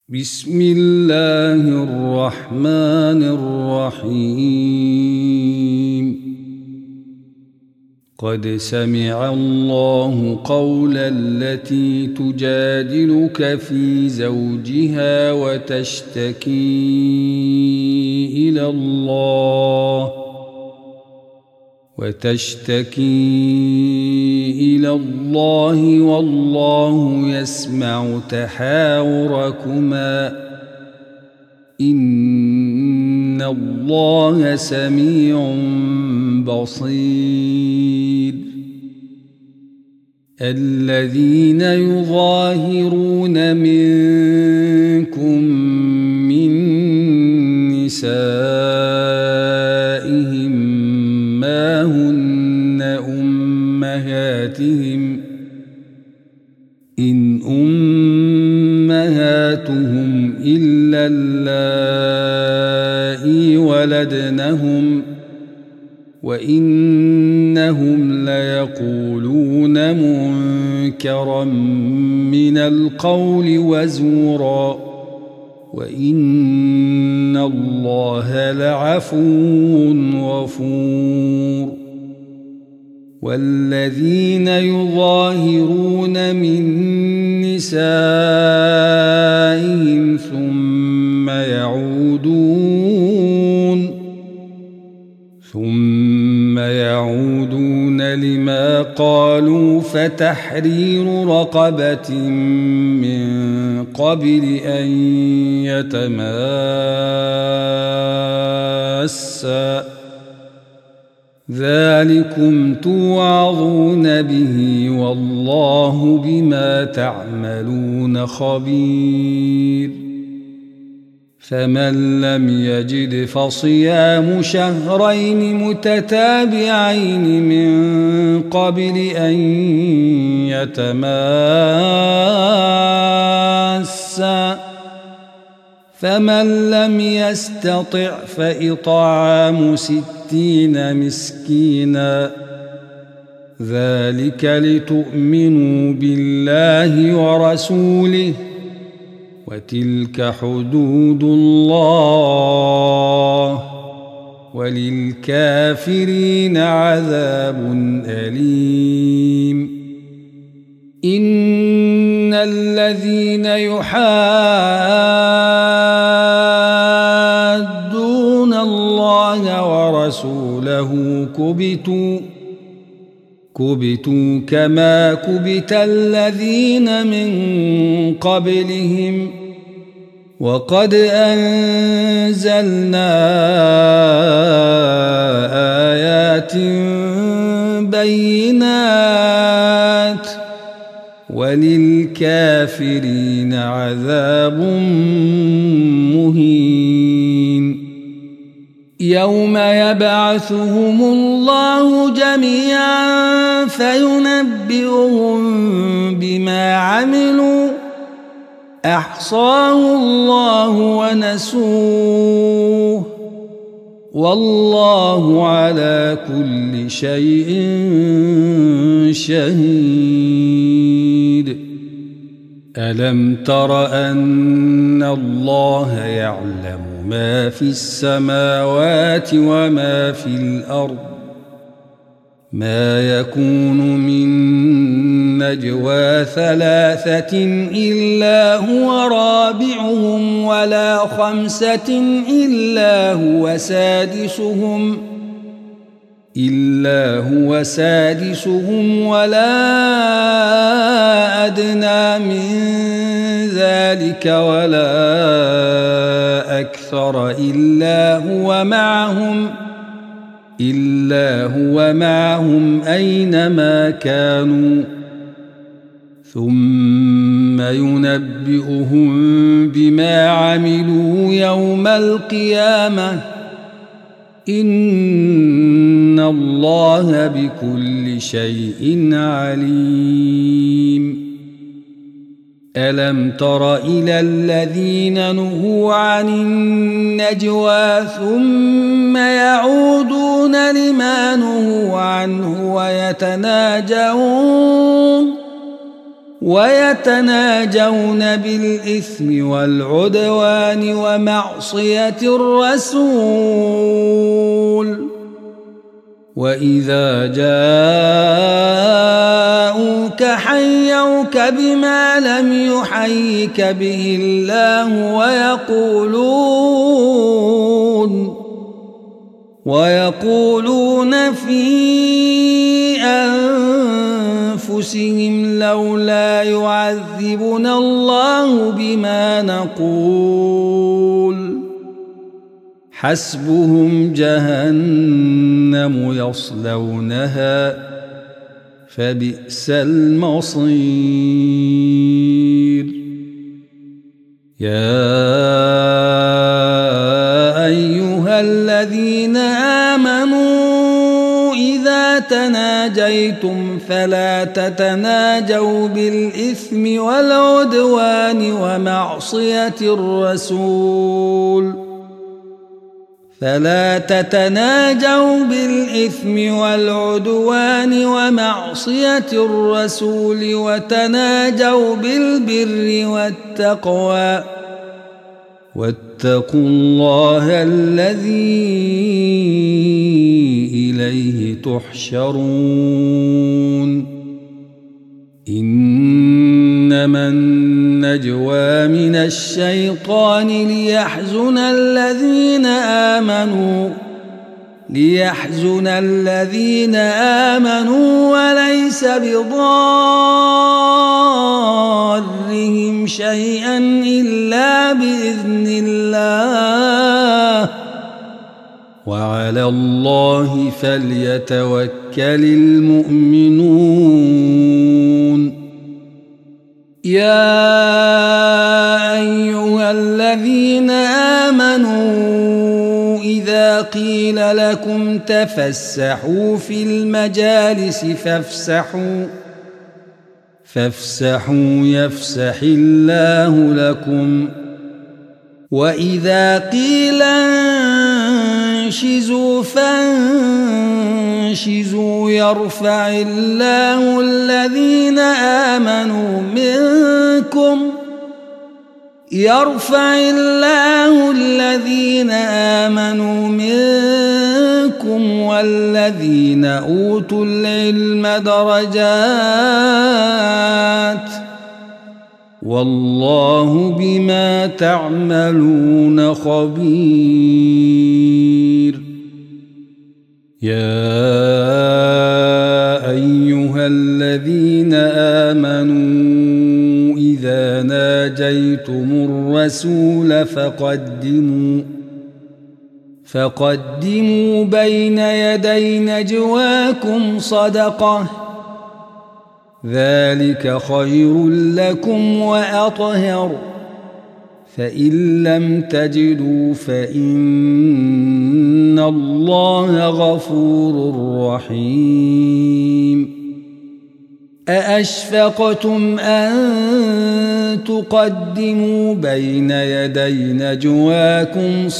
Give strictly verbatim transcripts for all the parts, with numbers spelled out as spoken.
بسم الله الرحمن الرحيم قد سمع الله قول التي تجادلك في زوجها وتشتكي إلى الله وتشتكي إلى الله والله يسمع تحاوركما إن الله سميع بصير الذين يظاهرون منكم من نسائهم ما هن أمهاتهم إن أمهاتهم إلا اللائي ولدنهم وإنهم ليقولون منكرا من القول وزورا وإن الله لعفو غفور والذين يظاهرون من نسائهم ثم يعودون ثم يعودون لما قالوا فتحرير رقبة من قبل أن يتماسا ذلكم توعظون به والله بما تعملون خبير فمن لم يجد فصيام شهرين متتابعين من قبل أن يتماسا فمن لم يستطع فإطعام ستين مسكينا ذلك لتؤمنوا بالله ورسوله وتلك حدود الله وللكافرين عذاب أليم إن الذين يحادون الله ورسوله كبتوا كبتوا كما كبت الذين من قبلهم وقد أنزلنا آيات بينات وللكافرين عذاب مهين يوم يبعثهم الله جميعا فينبئهم بما عملوا أحصاه الله ونسوه والله على كل شيء شهيد ألم تر أن الله يعلم ما في السماوات وما في الأرض ما يكون من نجوى ثلاثة إلا هو رابعهم ولا خمسة إلا هو سادسهم إلا هو سادسهم ولا أدنى من ذلك ولا أكثر إلا هو معهم إلا هو معهم أينما كانوا ثم ينبئهم بما عملوا يوم القيامة إن الله بكل شيء عليم ألم تر إلى الذين نهوا عن النجوى ثم يعودون لما نهوا عنه ويتناجون ويتناجون بالإثم والعدوان ومعصية الرسول وإذا جاءوك حيوك بما لم يحيك به الله ويقولون ويقولون في أنفسهم لولا يعذبنا الله بما نقول حسبهم جهنم يصلونها فبئس المصير يا أيها الذين آمنوا إذا تناجيتم فلا تتناجوا بالإثم والعدوان ومعصية الرسول فلا تتناجوا بالإثم والعدوان ومعصية الرسول وتناجوا بالبر والتقوى واتقوا الله الذي إليه تحشرون إنما النجوى من الشيطان ليحزن الذين آمنوا ليحزن الذين آمنوا وليس بضارهم شيئا إلا بإذن الله وعلى الله فليتوكل المؤمنون يا أيها الذين آمنوا إذا قيل لكم تفسحوا في المجالس فافسحوا فافسحوا يفسح الله لكم وإذا قيل انشزوا فانشزوا يرفع الله الذين آمنوا منكم يرفع الله الذين آمنوا منكم والذين أوتوا العلم درجات والله بما تعملون خبير يا أيها الذين آمنوا إذا ناجيتم الرسول فقدموا فقدموا بين يدي نجواكم صدقة ذلك خير لكم وأطهر فإن لم تجدوا فإن الله غفور رحيم أأشفقتم أن تقدموا بين يدي نجواكم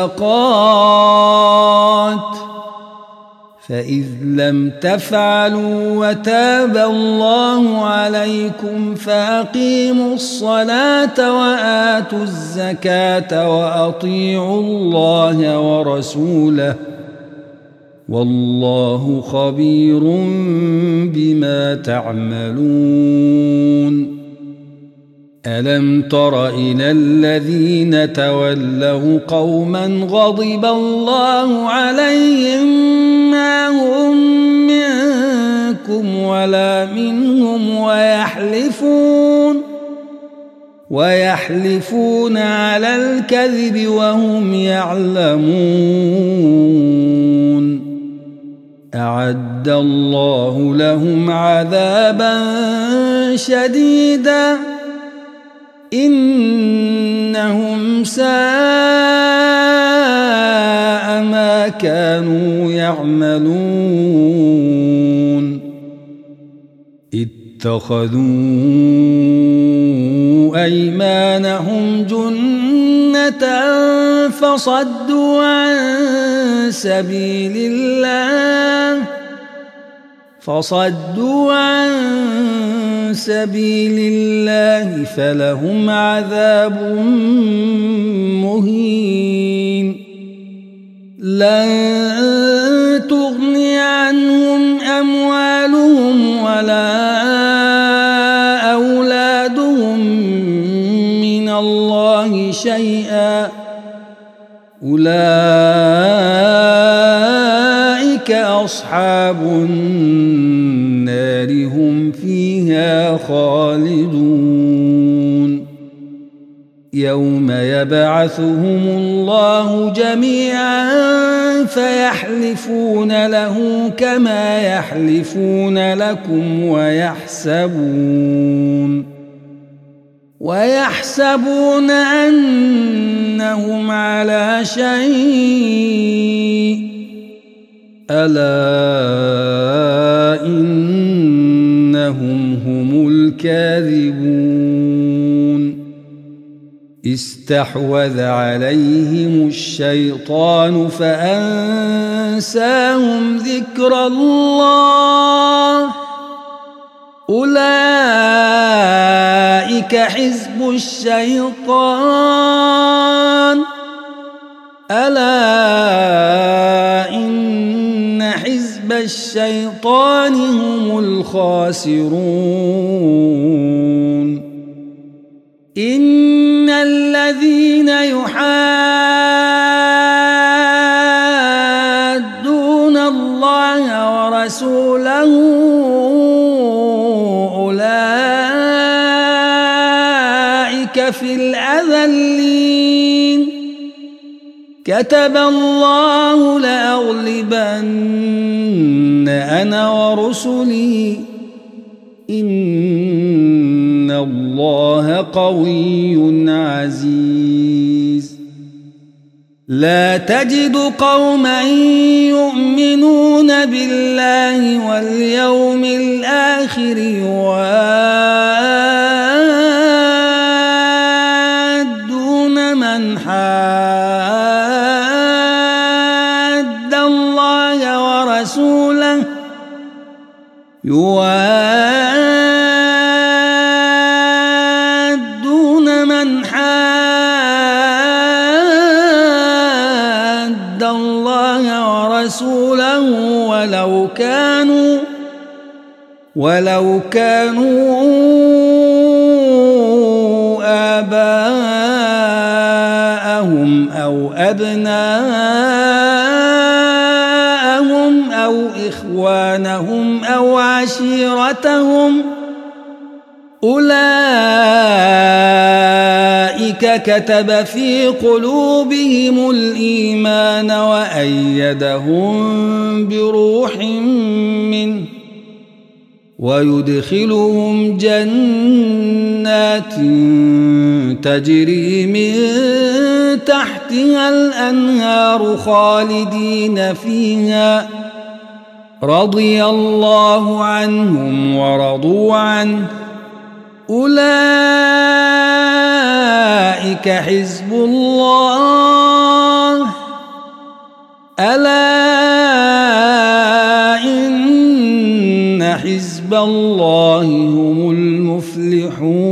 صدقات فإذ لم تفعلوا وتاب الله عليكم فأقيموا الصلاة وآتوا الزكاة وأطيعوا الله ورسوله والله خبير بما تعملون ألم تر إلى الذين تولوا قوما غضب الله عليهم ما هم منكم ولا منهم ويحلفون ويحلفون على الكذب وهم يعلمون أعد الله لهم عذابا شديدا إنهم ساء ما كانوا يعملون اتخذوا أيمانهم جنة فصدوا عن سبيل الله فصدوا عن سبيل الله فلهم عذاب مهين لن تغني عنهم أموالهم ولا أولادهم من الله شيئا أولئك أصحاب النار هم فيها خالدون يوم يبعثهم الله جميعا فيحلفون له كما يحلفون لكم ويحسبون ويحسبون أنهم على شيء ألا إنهم هم الكاذبون استحوذ عليهم الشيطان فأنساهم ذكر الله أولئك حزب الشيطان ألا إن حزب الشيطان هم الخاسرون إن الذين يحادون الله ورسوله أولئك في الأذلين كتب الله لأغلبن أنا ورسلي إن الله قوي عزيز لا تجد قوما يؤمنون بالله واليوم الآخر يوادون من حاد الله ورسوله يوادون من حاد الله ورسوله ولو كانوا ولو كانوا آباءهم أو أبناءهم أو إخوانهم أو عشيرتهم أولئك كتب في قلوبهم الإيمان وأيدهم بروح منه ويدخلهم جنات تجري من تحتها الأنهار خالدين فيها رضي الله عنهم ورضوا عنه أولئك حزب الله ألا إن حزب الله هم المفلحون.